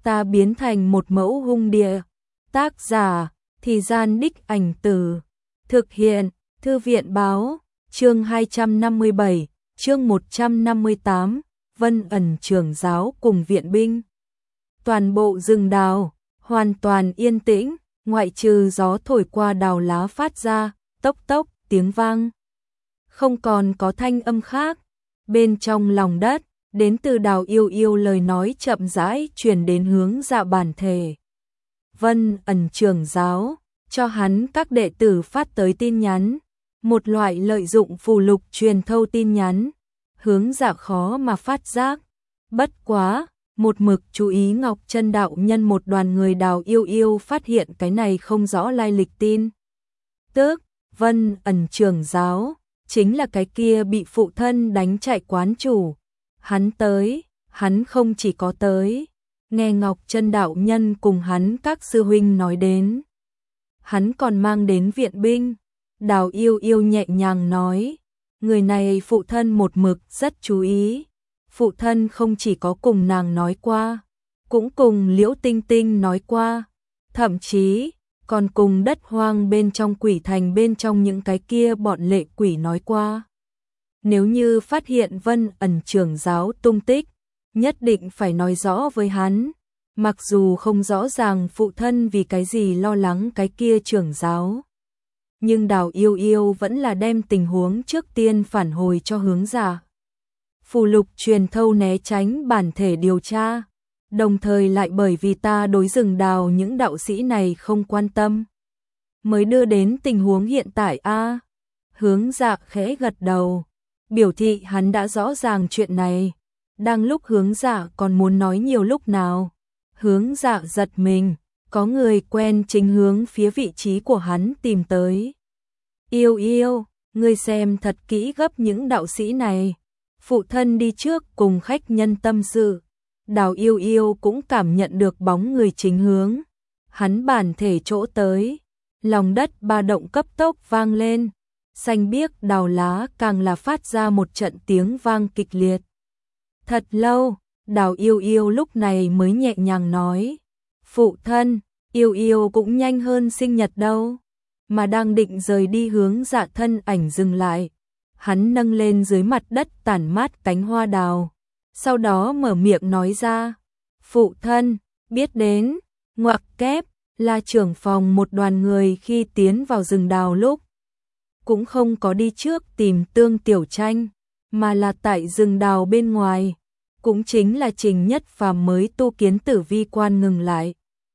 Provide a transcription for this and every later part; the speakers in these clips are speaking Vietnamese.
ta biến thành một mẫu hung địa. Tác giả, Thì Gian Đích Ảnh Từ. Thực hiện, Thư viện Báo. Chương 257, chương 158, Vân ẩn trưởng giáo cùng viện binh. Toàn bộ rừng đào, hoàn toàn yên tĩnh, ngoại trừ gió thổi qua đào lá phát ra, tốc tốc, tiếng vang. Không còn có thanh âm khác. Bên trong lòng đất, đến từ Đào Yêu Yêu lời nói chậm rãi truyền đến hướng Dạ bản thể. Vân ẩn trưởng giáo, cho hắn các đệ tử phát tới tin nhắn. Một loại lợi dụng phù lục truyền thâu tin nhắn. Hướng Dạ khó mà phát giác. Bất quá, một mực chú ý Ngọc Chân đạo nhân một đoàn người Đào Yêu Yêu phát hiện cái này không rõ lai lịch tin. Tức, Vân ẩn trưởng giáo, chính là cái kia bị phụ thân đánh chạy quán chủ. Hắn tới, hắn không chỉ có tới. Nghe Ngọc Chân đạo nhân cùng hắn các sư huynh nói đến. Hắn còn mang đến viện binh. Đào Yêu Yêu nhẹ nhàng nói. Người này phụ thân một mực rất chú ý. Phụ thân không chỉ có cùng nàng nói qua, cũng cùng Liễu Tinh Tinh nói qua. Thậm chí, còn cùng đất hoang bên trong quỷ thành bên trong những cái kia bọn lệ quỷ nói qua. Nếu như phát hiện Vân ẩn trưởng giáo tung tích, nhất định phải nói rõ với hắn. Mặc dù không rõ ràng phụ thân vì cái gì lo lắng cái kia trưởng giáo. Nhưng Đào Yêu Yêu vẫn là đem tình huống trước tiên phản hồi cho hướng Dạ. Phù lục truyền thâu né tránh bản thể điều tra. Đồng thời lại bởi vì ta đối rừng đào những đạo sĩ này không quan tâm. Mới đưa đến tình huống hiện tại a. Hướng Dạ khẽ gật đầu. Biểu thị hắn đã rõ ràng chuyện này. Đang lúc hướng Dạ còn muốn nói nhiều lúc nào. Hướng Dạ giật mình. Có người quen chính hướng phía vị trí của hắn tìm tới. Yêu Yêu, ngươi xem thật kỹ gấp những đạo sĩ này. Phụ thân đi trước cùng khách nhân tâm sự. Đào Yêu Yêu cũng cảm nhận được bóng người chính hướng. Hắn bản thể chỗ tới. Lòng đất ba động cấp tốc vang lên. Xanh biếc đào lá càng là phát ra một trận tiếng vang kịch liệt. Thật lâu, Đào Yêu Yêu lúc này mới nhẹ nhàng nói. Phụ thân, Yêu Yêu cũng nhanh hơn sinh nhật đâu. Mà đang định rời đi hướng Dạ thân ảnh dừng lại. Hắn nâng lên dưới mặt đất tản mát cánh hoa đào. Sau đó mở miệng nói ra. Phụ thân, biết đến, ngoặc kép, là trưởng phòng một đoàn người khi tiến vào rừng đào lúc. Cũng không có đi trước tìm Tương Tiểu Tranh, mà là tại rừng đào bên ngoài. Cũng chính là Trình Nhất Phàm mới tu kiến Tử Vi Quan ngừng lại.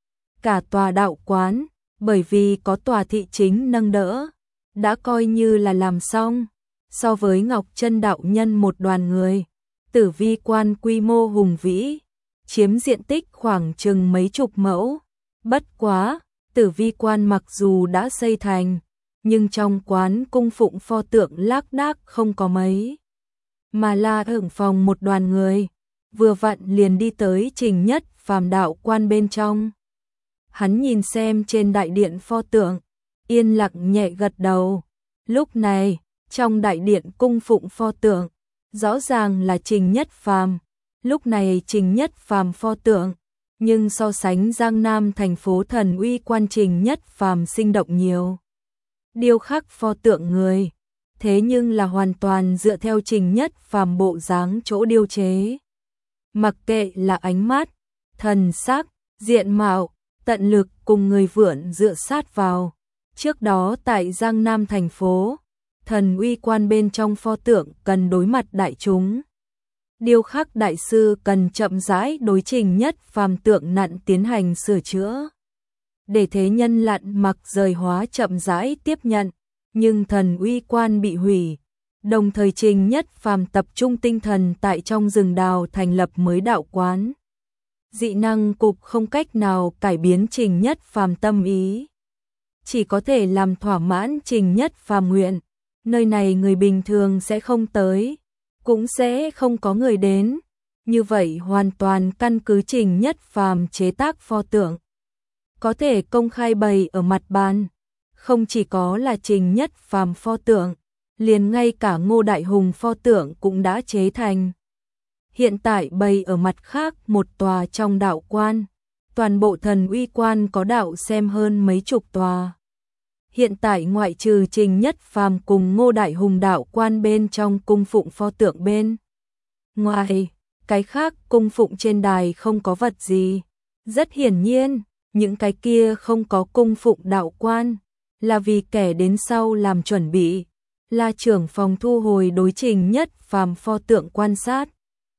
Cả tòa đạo quán, bởi vì có tòa thị chính nâng đỡ, đã coi như là làm xong. So với Ngọc Chân đạo nhân một đoàn người, Tử Vi Quan quy mô hùng vĩ, chiếm diện tích khoảng chừng mấy chục mẫu. Bất quá, Tử Vi Quan mặc dù đã xây thành, nhưng trong quán cung phụng pho tượng lác đác không có mấy. Mà là hưởng phòng một đoàn người, vừa vặn liền đi tới Trình Nhất Phàm đạo quan bên trong. Hắn nhìn xem trên đại điện pho tượng, yên lặng nhẹ gật đầu. Lúc này, trong đại điện cung phụng pho tượng, rõ ràng là Trình Nhất Phàm. Lúc này Trình Nhất Phàm pho tượng, nhưng so sánh Giang Nam thành phố Thần Uy Quan Trình Nhất Phàm sinh động nhiều. Điêu khắc pho tượng người, thế nhưng là hoàn toàn dựa theo Trình Nhất Phàm bộ dáng chỗ điêu chế. Mặc kệ là ánh mắt, thần sắc, diện mạo, tận lực cùng người vượn dựa sát vào. Trước đó tại Giang Nam thành phố, Thần Uy Quan bên trong pho tượng cần đối mặt đại chúng. Điêu khắc đại sư cần chậm rãi đối Trình Nhất Phàm tượng nặn tiến hành sửa chữa. Để thế nhân lặn mặc rời hóa chậm rãi tiếp nhận, nhưng Thần Uy Quan bị hủy. Đồng thời Trình Nhất Phàm tập trung tinh thần tại trong rừng đào thành lập mới đạo quán. Dị năng cục không cách nào cải biến Trình Nhất Phàm tâm ý. Chỉ có thể làm thỏa mãn Trình Nhất Phàm nguyện. Nơi này người bình thường sẽ không tới, cũng sẽ không có người đến. Như vậy hoàn toàn căn cứ Trình Nhất Phàm chế tác pho tượng. Có thể công khai bày ở mặt bàn. Không chỉ có là Trình Nhất Phàm pho tượng, liền ngay cả Ngô Đại Hùng pho tượng cũng đã chế thành. Hiện tại bày ở mặt khác một tòa trong đạo quan, toàn bộ Thần Uy Quan có đạo xem hơn mấy chục tòa. Hiện tại ngoại trừ Trình Nhất Phàm cùng Ngô Đại Hùng đạo quan bên trong cung phụng pho tượng bên ngoài, cái khác cung phụng trên đài không có vật gì. Rất hiển nhiên, những cái kia không có cung phụng đạo quan, là vì kẻ đến sau làm chuẩn bị. La trưởng phòng thu hồi đối Trình Nhất Phàm pho tượng quan sát.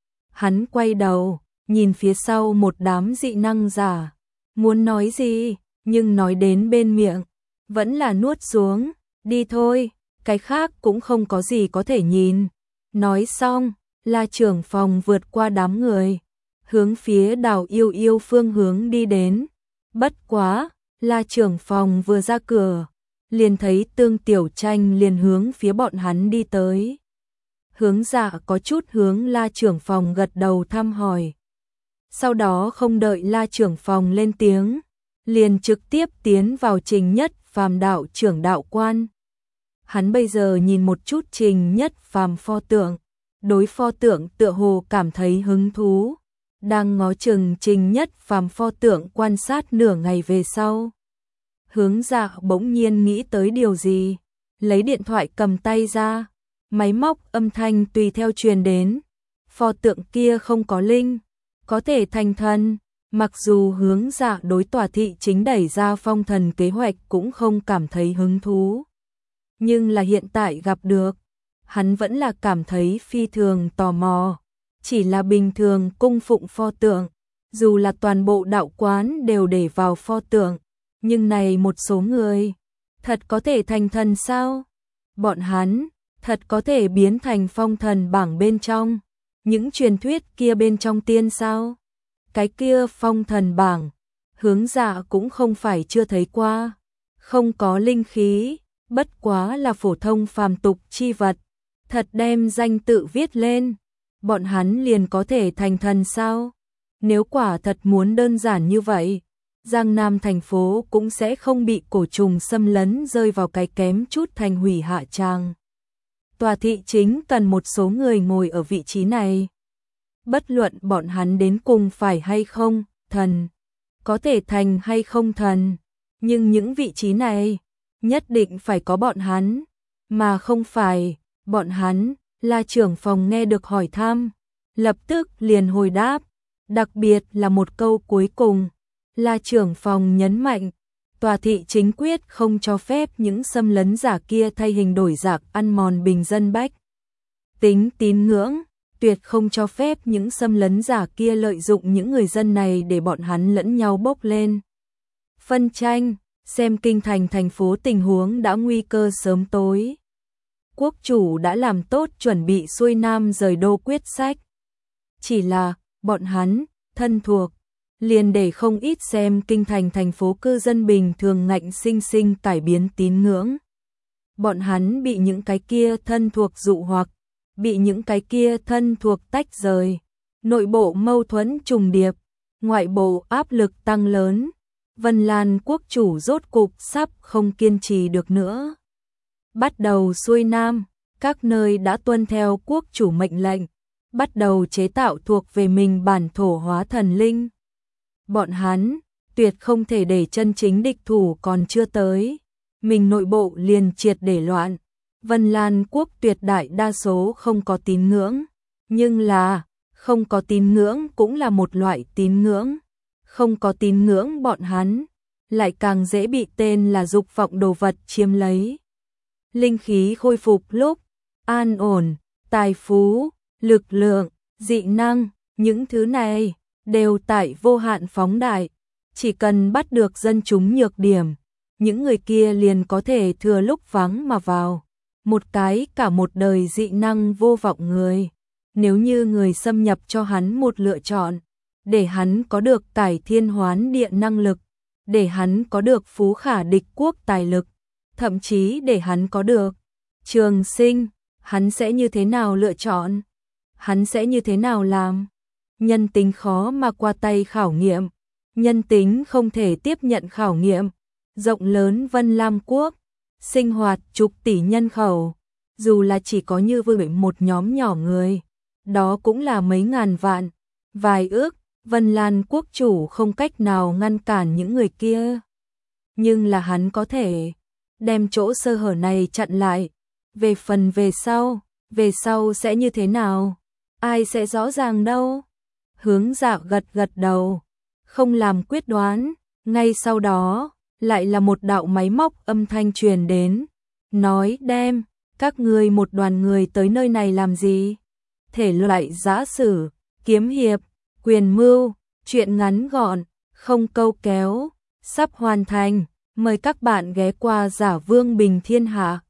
Hắn quay đầu, nhìn phía sau một đám dị năng giả, muốn nói gì, nhưng nói đến bên miệng, vẫn là nuốt xuống, đi thôi, cái khác cũng không có gì có thể nhìn. Nói xong, La trưởng phòng vượt qua đám người, hướng phía Đào Yêu Yêu phương hướng đi đến. Bất quá, La trưởng phòng vừa ra cửa, liền thấy Tương Tiểu Tranh liền hướng phía bọn hắn đi tới. Hướng Dạ có chút hướng La trưởng phòng gật đầu thăm hỏi. Sau đó không đợi La trưởng phòng lên tiếng, liền trực tiếp tiến vào Trình Nhất Phàm đạo trưởng đạo quan. Hắn bây giờ nhìn một chút Trình Nhất Phàm pho tượng, đối pho tượng tựa hồ cảm thấy hứng thú, đang ngó chừng Trình Nhất Phàm pho tượng quan sát nửa ngày về sau. Hướng Dạ bỗng nhiên nghĩ tới điều gì, lấy điện thoại cầm tay ra, máy móc âm thanh tùy theo truyền đến. Pho tượng kia không có linh, có thể thành thần. Mặc dù Hướng Dạ đối tòa thị chính đẩy ra phong thần kế hoạch cũng không cảm thấy hứng thú, nhưng là hiện tại gặp được, hắn vẫn là cảm thấy phi thường tò mò. Chỉ là bình thường cung phụng pho tượng, dù là toàn bộ đạo quán đều để vào pho tượng, nhưng này một số người, thật có thể thành thần sao? Bọn hắn, thật có thể biến thành phong thần bảng bên trong, những truyền thuyết kia bên trong tiên sao? Cái kia phong thần bảng, Hướng Dạ cũng không phải chưa thấy qua, không có linh khí, bất quá là phổ thông phàm tục chi vật, thật đem danh tự viết lên, bọn hắn liền có thể thành thần sao? Nếu quả thật muốn đơn giản như vậy, Giang Nam thành phố cũng sẽ không bị cổ trùng xâm lấn rơi vào cái kém chút thành hủy hạ tràng. Tòa thị chính cần một số người ngồi ở vị trí này. Bất luận bọn hắn đến cùng phải hay không, thần, có thể thành hay không thần, nhưng những vị trí này, nhất định phải có bọn hắn, mà không phải, bọn hắn. La trưởng phòng nghe được hỏi thăm, lập tức liền hồi đáp, đặc biệt là một câu cuối cùng. La trưởng phòng nhấn mạnh, tòa thị chính quyết không cho phép những xâm lấn giả kia thay hình đổi dạng ăn mòn bình dân bách tính tín ngưỡng, tuyệt không cho phép những xâm lấn giả kia lợi dụng những người dân này để bọn hắn lẫn nhau bốc lên phân tranh, xem kinh thành thành phố tình huống đã nguy cơ sớm tối. Quốc chủ đã làm tốt chuẩn bị xuôi nam rời đô quyết sách. Chỉ là, bọn hắn, thân thuộc, liền để không ít xem kinh thành thành phố cư dân bình thường ngạnh sinh sinh cải biến tín ngưỡng. Bọn hắn bị những cái kia thân thuộc dụ hoặc, bị những cái kia thân thuộc tách rời, nội bộ mâu thuẫn trùng điệp, ngoại bộ áp lực tăng lớn. Vân Lan quốc chủ rốt cục sắp không kiên trì được nữa. Bắt đầu xuôi nam, các nơi đã tuân theo quốc chủ mệnh lệnh, bắt đầu chế tạo thuộc về mình bản thổ hóa thần linh. Bọn hắn, tuyệt không thể để chân chính địch thủ còn chưa tới, mình nội bộ liền triệt để loạn. Vân Lan quốc tuyệt đại đa số không có tín ngưỡng, nhưng là, không có tín ngưỡng cũng là một loại tín ngưỡng. Không có tín ngưỡng bọn hắn, lại càng dễ bị tên là dục vọng đồ vật chiếm lấy. Linh khí khôi phục lúc, an ổn, tài phú, lực lượng, dị năng, những thứ này đều tại vô hạn phóng đại. Chỉ cần bắt được dân chúng nhược điểm, những người kia liền có thể thừa lúc vắng mà vào. Một cái cả một đời dị năng vô vọng người, nếu như người xâm nhập cho hắn một lựa chọn, để hắn có được cải thiên hoán địa năng lực, để hắn có được phú khả địch quốc tài lực, thậm chí để hắn có được trường sinh, hắn sẽ như thế nào lựa chọn? Hắn sẽ như thế nào làm? Nhân tính khó mà qua tay khảo nghiệm, nhân tính không thể tiếp nhận khảo nghiệm. Rộng lớn Vân Lam quốc, sinh hoạt chục tỷ nhân khẩu, dù là chỉ có như vậy một nhóm nhỏ người, đó cũng là mấy ngàn vạn, vài ước, Vân Lan quốc chủ không cách nào ngăn cản những người kia. Nhưng là hắn có thể đem chỗ sơ hở này chặn lại. Về phần về sau sẽ như thế nào? Ai sẽ rõ ràng đâu? Hướng Dạ gật gật đầu, không làm quyết đoán. Ngay sau đó, lại là một đạo máy móc âm thanh truyền đến. Nói đem, các ngươi một đoàn người tới nơi này làm gì? Thể loại giã sử, kiếm hiệp, quyền mưu, truyện ngắn gọn, không câu kéo, sắp hoàn thành. Mời các bạn ghé qua Giả Vương Bình Thiên Hạ.